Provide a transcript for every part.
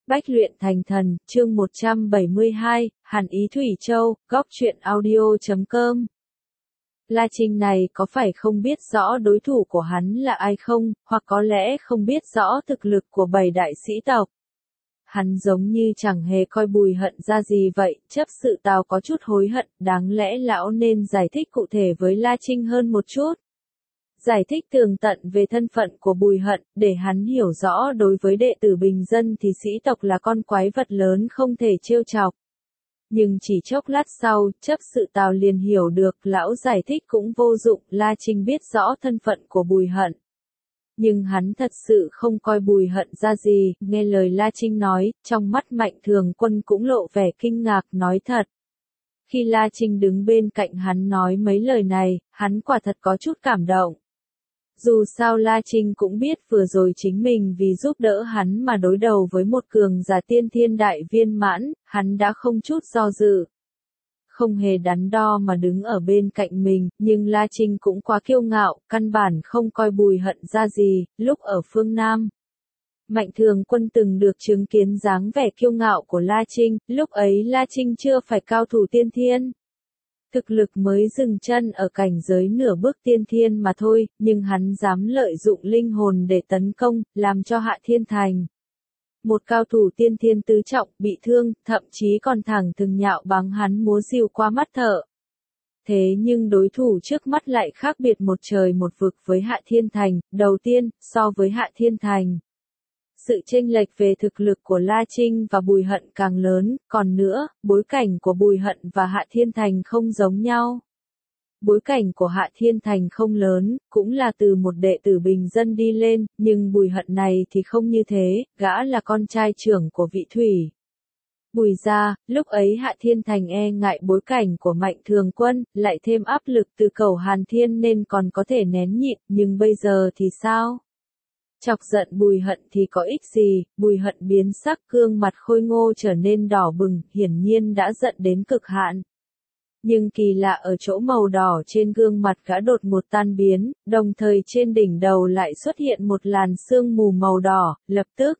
Bách luyện thành thần, chương 172, Hàn Ý Thủy Châu, góc truyện audio.com. La Trinh này có phải không biết rõ đối thủ của hắn là ai không, hoặc có lẽ không biết rõ thực lực của 7 đại sĩ tộc. Hắn giống như chẳng hề coi Bùi Hận ra gì vậy, chấp sự Tào có chút hối hận, đáng lẽ lão nên giải thích cụ thể với La Trinh hơn một chút. Giải thích tường tận về thân phận của Bùi Hận, để hắn hiểu rõ đối với đệ tử bình dân thì sĩ tộc là con quái vật lớn không thể trêu chọc. Nhưng chỉ chốc lát sau, chấp sự Tào liền hiểu được, lão giải thích cũng vô dụng, La Trinh biết rõ thân phận của Bùi Hận. Nhưng hắn thật sự không coi Bùi Hận ra gì, nghe lời La Trinh nói, trong mắt Mạnh Thường Quân cũng lộ vẻ kinh ngạc, nói thật. Khi La Trinh đứng bên cạnh hắn nói mấy lời này, hắn quả thật có chút cảm động. Dù sao La Trinh cũng biết vừa rồi chính mình vì giúp đỡ hắn mà đối đầu với một cường giả tiên thiên đại viên mãn, hắn đã không chút do dự. Không hề đắn đo mà đứng ở bên cạnh mình, nhưng La Trinh cũng quá kiêu ngạo, căn bản không coi Bùi Hận ra gì, lúc ở phương Nam. Mạnh Thường Quân từng được chứng kiến dáng vẻ kiêu ngạo của La Trinh, lúc ấy La Trinh chưa phải cao thủ tiên thiên. Thực lực mới dừng chân ở cảnh giới nửa bước tiên thiên mà thôi, nhưng hắn dám lợi dụng linh hồn để tấn công, làm cho Hạ Thiên Thành. Một cao thủ tiên thiên tứ trọng bị thương, thậm chí còn thẳng thừng nhạo báng hắn múa rìu qua mắt thợ. Thế nhưng đối thủ trước mắt lại khác biệt một trời một vực với Hạ Thiên Thành, đầu tiên, so với Hạ Thiên Thành. Sự chênh lệch về thực lực của La Trinh và Bùi Hận càng lớn, còn nữa, bối cảnh của Bùi Hận và Hạ Thiên Thành không giống nhau. Bối cảnh của Hạ Thiên Thành không lớn, cũng là từ một đệ tử bình dân đi lên, nhưng Bùi Hận này thì không như thế, gã là con trai trưởng của Vị Thủy. Bùi gia, lúc ấy Hạ Thiên Thành e ngại bối cảnh của Mạnh Thường Quân, lại thêm áp lực từ Cẩu Hàn Thiên nên còn có thể nén nhịn, nhưng bây giờ thì sao? Chọc giận Bùi Hận thì có ích gì, Bùi Hận biến sắc, gương mặt khôi ngô trở nên đỏ bừng, hiển nhiên đã giận đến cực hạn. Nhưng kỳ lạ ở chỗ màu đỏ trên gương mặt gã đột ngột tan biến, đồng thời trên đỉnh đầu lại xuất hiện một làn sương mù màu đỏ, lập tức.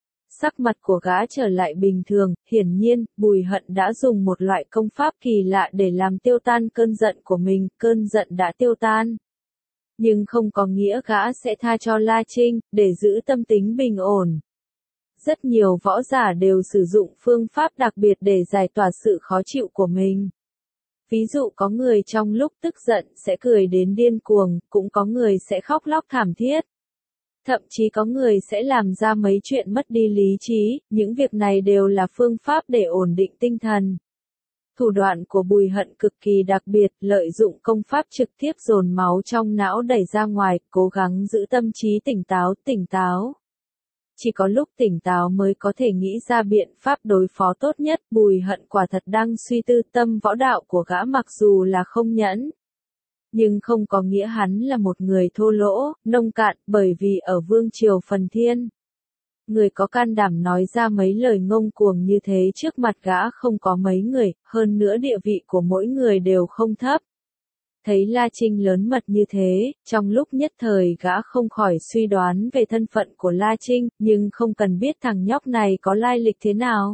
Sắc mặt của gã trở lại bình thường, hiển nhiên, Bùi Hận đã dùng một loại công pháp kỳ lạ để làm tiêu tan cơn giận của mình, cơn giận đã tiêu tan. Nhưng không có nghĩa gã sẽ tha cho La Trinh, để giữ tâm tính bình ổn. Rất nhiều võ giả đều sử dụng phương pháp đặc biệt để giải tỏa sự khó chịu của mình. Ví dụ có người trong lúc tức giận sẽ cười đến điên cuồng, cũng có người sẽ khóc lóc thảm thiết. Thậm chí có người sẽ làm ra mấy chuyện mất đi lý trí, những việc này đều là phương pháp để ổn định tinh thần. Thủ đoạn của Bùi Hận cực kỳ đặc biệt, lợi dụng công pháp trực tiếp dồn máu trong não đẩy ra ngoài, cố gắng giữ tâm trí tỉnh táo. Chỉ có lúc tỉnh táo mới có thể nghĩ ra biện pháp đối phó tốt nhất, Bùi Hận quả thật đang suy tư tâm võ đạo của gã mặc dù là không nhẫn. Nhưng không có nghĩa hắn là một người thô lỗ, nông cạn, bởi vì ở Vương Triều Phần Thiên. Người có can đảm nói ra mấy lời ngông cuồng như thế trước mặt gã không có mấy người, hơn nữa địa vị của mỗi người đều không thấp. Thấy La Trinh lớn mật như thế, trong lúc nhất thời gã không khỏi suy đoán về thân phận của La Trinh, nhưng không cần biết thằng nhóc này có lai lịch thế nào.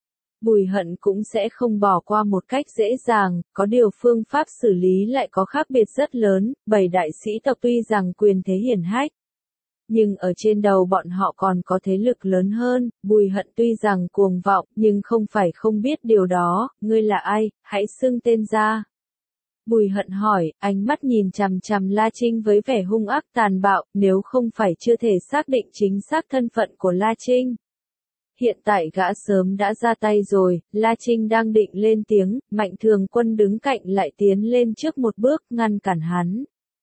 Bùi Hận cũng sẽ không bỏ qua một cách dễ dàng, có điều phương pháp xử lý lại có khác biệt rất lớn, 7 đại sĩ tộc tuy rằng quyền thế hiển hách. Nhưng ở trên đầu bọn họ còn có thế lực lớn hơn, Bùi Hận tuy rằng cuồng vọng, nhưng không phải không biết điều đó, ngươi là ai, hãy xưng tên ra. Bùi Hận hỏi, ánh mắt nhìn chằm chằm La Trinh với vẻ hung ác tàn bạo, nếu không phải chưa thể xác định chính xác thân phận của La Trinh. Hiện tại gã sớm đã ra tay rồi, La Trinh đang định lên tiếng, Mạnh Thường Quân đứng cạnh lại tiến lên trước một bước, ngăn cản hắn.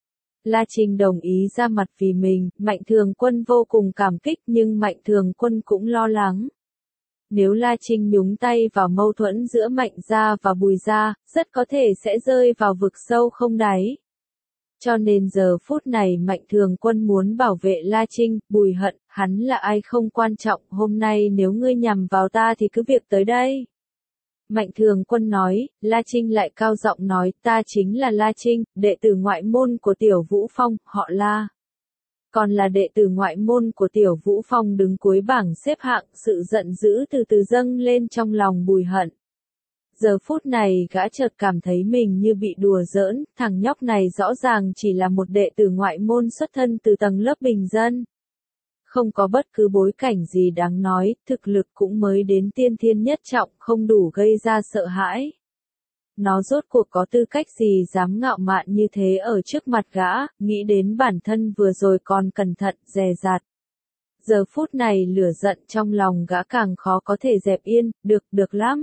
La Trinh đồng ý ra mặt vì mình, Mạnh Thường Quân vô cùng cảm kích nhưng Mạnh Thường Quân cũng lo lắng. Nếu La Trinh nhúng tay vào mâu thuẫn giữa Mạnh gia và Bùi gia, rất có thể sẽ rơi vào vực sâu không đáy. Cho nên giờ phút này Mạnh Thường Quân muốn bảo vệ La Trinh, Bùi Hận, hắn là ai không quan trọng, hôm nay nếu ngươi nhằm vào ta thì cứ việc tới đây. Mạnh Thường Quân nói, La Trinh lại cao giọng nói, ta chính là La Trinh, đệ tử ngoại môn của Tiểu Vũ Phong, họ La. còn là đệ tử ngoại môn của Tiểu Vũ Phong đứng cuối bảng xếp hạng, sự giận dữ từ từ dâng lên trong lòng Bùi Hận. Giờ phút này gã chợt cảm thấy mình như bị đùa giỡn, thằng nhóc này rõ ràng chỉ là một đệ tử ngoại môn xuất thân từ tầng lớp bình dân. Không có bất cứ bối cảnh gì đáng nói, thực lực cũng mới đến tiên thiên nhất trọng, không đủ gây ra sợ hãi. Nó rốt cuộc có tư cách gì dám ngạo mạn như thế ở trước mặt gã, nghĩ đến bản thân vừa rồi còn cẩn thận, dè dặt. Giờ phút này lửa giận trong lòng gã càng khó có thể dẹp yên, được lắm.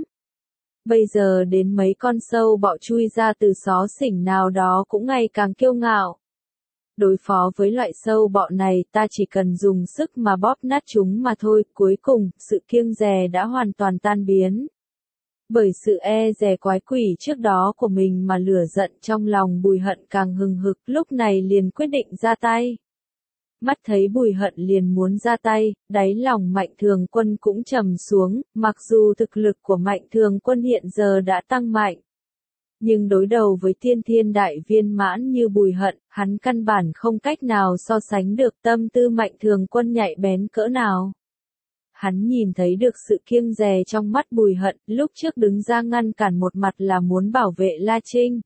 Bây giờ đến mấy con sâu bọ chui ra từ xó xỉnh nào đó cũng ngày càng kiêu ngạo. Đối phó với loại sâu bọ này ta chỉ cần dùng sức mà bóp nát chúng mà thôi, cuối cùng, sự kiêng dè đã hoàn toàn tan biến. Bởi sự e dè quái quỷ trước đó của mình mà lửa giận trong lòng Bùi Hận càng hừng hực, lúc này liền quyết định ra tay. Mắt thấy Bùi Hận liền muốn ra tay, đáy lòng Mạnh Thường Quân cũng trầm xuống, mặc dù thực lực của Mạnh Thường Quân hiện giờ đã tăng mạnh. Nhưng đối đầu với tiên thiên đại viên mãn như Bùi Hận, hắn căn bản không cách nào so sánh được tâm tư Mạnh Thường Quân nhạy bén cỡ nào. Hắn nhìn thấy được sự kiêng dè trong mắt Bùi Hận, lúc trước đứng ra ngăn cản một mặt là muốn bảo vệ La Trinh.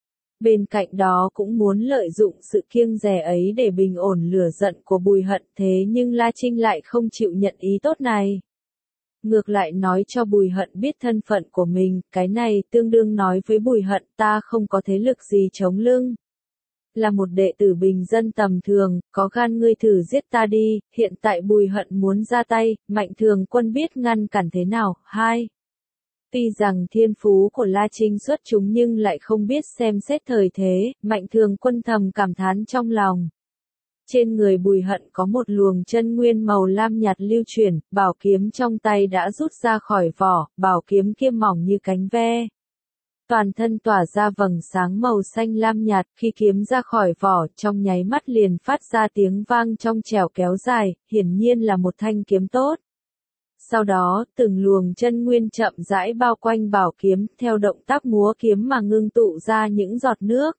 Bên cạnh đó cũng muốn lợi dụng sự kiêng dè ấy để bình ổn lửa giận của Bùi Hận, thế nhưng La Trinh lại không chịu nhận ý tốt này. Ngược lại nói cho Bùi Hận biết thân phận của mình, cái này tương đương nói với Bùi Hận ta không có thế lực gì chống lưng. Là một đệ tử bình dân tầm thường, có gan ngươi thử giết ta đi, hiện tại Bùi Hận muốn ra tay, Mạnh Thường Quân biết ngăn cản thế nào. 2. Tuy rằng thiên phú của La Trinh xuất chúng nhưng lại không biết xem xét thời thế, Mạnh Thường Quân thầm cảm thán trong lòng. Trên người Bùi Hận có một luồng chân nguyên màu lam nhạt lưu chuyển, bảo kiếm trong tay đã rút ra khỏi vỏ, bảo kiếm kia mỏng như cánh ve. Toàn thân tỏa ra vầng sáng màu xanh lam nhạt, khi kiếm ra khỏi vỏ, trong nháy mắt liền phát ra tiếng vang trong trẻo kéo dài, hiển nhiên là một thanh kiếm tốt. Sau đó, từng luồng chân nguyên chậm rãi bao quanh bảo kiếm, theo động tác múa kiếm mà ngưng tụ ra những giọt nước.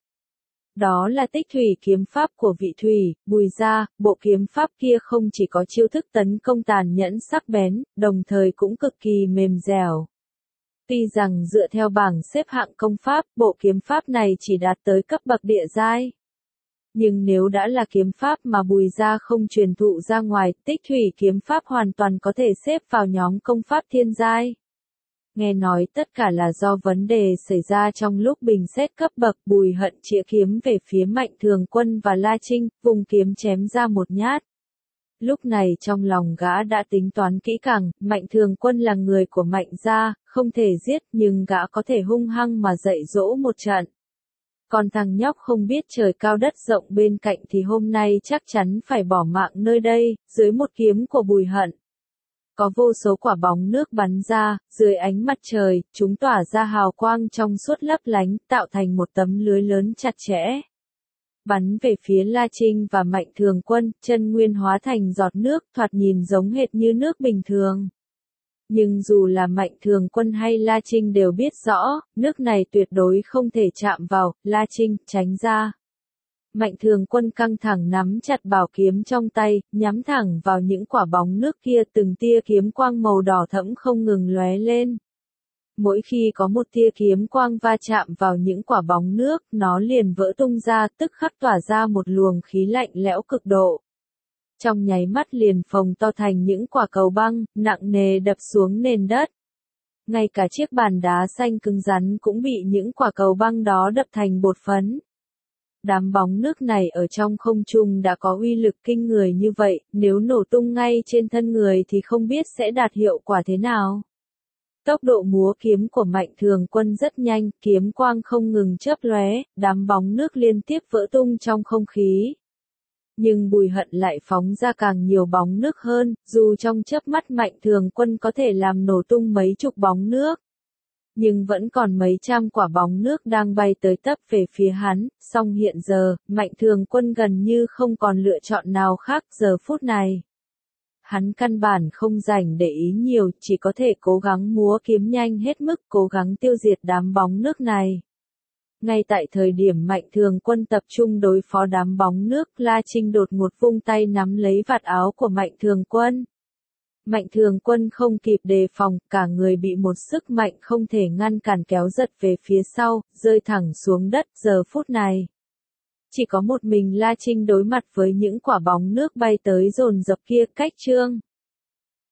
Đó là tích thủy kiếm pháp của vị Thủy, Bùi gia, bộ kiếm pháp kia không chỉ có chiêu thức tấn công tàn nhẫn sắc bén, đồng thời cũng cực kỳ mềm dẻo. Tuy rằng dựa theo bảng xếp hạng công pháp, bộ kiếm pháp này chỉ đạt tới cấp bậc địa giai. Nhưng nếu đã là kiếm pháp mà Bùi gia không truyền thụ ra ngoài, tích thủy kiếm pháp hoàn toàn có thể xếp vào nhóm công pháp thiên giai. Nghe nói tất cả là do vấn đề xảy ra trong lúc bình xét cấp bậc, Bùi Hận chĩa kiếm về phía Mạnh Thường Quân và La Trinh, vùng kiếm chém ra một nhát. Lúc này trong lòng gã đã tính toán kỹ càng, Mạnh Thường Quân là người của Mạnh gia, không thể giết nhưng gã có thể hung hăng mà dạy dỗ một trận. Còn thằng nhóc không biết trời cao đất rộng bên cạnh thì hôm nay chắc chắn phải bỏ mạng nơi đây, dưới một kiếm của Bùi Hận. Có vô số quả bóng nước bắn ra, dưới ánh mặt trời, chúng tỏa ra hào quang trong suốt lấp lánh, tạo thành một tấm lưới lớn chặt chẽ. Bắn về phía La Trinh và Mạnh Thường Quân, chân nguyên hóa thành giọt nước, thoạt nhìn giống hệt như nước bình thường. Nhưng dù là Mạnh Thường Quân hay La Trinh đều biết rõ, nước này tuyệt đối không thể chạm vào, La Trinh, tránh ra. Mạnh Thường Quân căng thẳng nắm chặt bảo kiếm trong tay, nhắm thẳng vào những quả bóng nước kia, từng tia kiếm quang màu đỏ thẫm không ngừng lóe lên. Mỗi khi có một tia kiếm quang va chạm vào những quả bóng nước, nó liền vỡ tung ra, tức khắc tỏa ra một luồng khí lạnh lẽo cực độ. Trong nháy mắt liền phồng to thành những quả cầu băng, nặng nề đập xuống nền đất. Ngay cả chiếc bàn đá xanh cứng rắn cũng bị những quả cầu băng đó đập thành bột phấn. Đám bóng nước này ở trong không trung đã có uy lực kinh người như vậy, nếu nổ tung ngay trên thân người thì không biết sẽ đạt hiệu quả thế nào. Tốc độ múa kiếm của Mạnh Thường Quân rất nhanh, kiếm quang không ngừng chớp lóe, đám bóng nước liên tiếp vỡ tung trong không khí. Nhưng Bùi Hận lại phóng ra càng nhiều bóng nước hơn, dù trong chớp mắt Mạnh Thường Quân có thể làm nổ tung mấy chục bóng nước. Nhưng vẫn còn mấy trăm quả bóng nước đang bay tới tấp về phía hắn, song hiện giờ, Mạnh Thường Quân gần như không còn lựa chọn nào khác giờ phút này. Hắn căn bản không rảnh để ý nhiều, chỉ có thể cố gắng múa kiếm nhanh hết mức, cố gắng tiêu diệt đám bóng nước này. Ngay tại thời điểm Mạnh Thường Quân tập trung đối phó đám bóng nước, La Trinh đột ngột vung tay nắm lấy vạt áo của Mạnh Thường Quân. Mạnh Thường Quân không kịp đề phòng, cả người bị một sức mạnh không thể ngăn cản kéo giật về phía sau, rơi thẳng xuống đất. Giờ phút này, chỉ có một mình La Trinh đối mặt với những quả bóng nước bay tới dồn dập kia. Cách Trương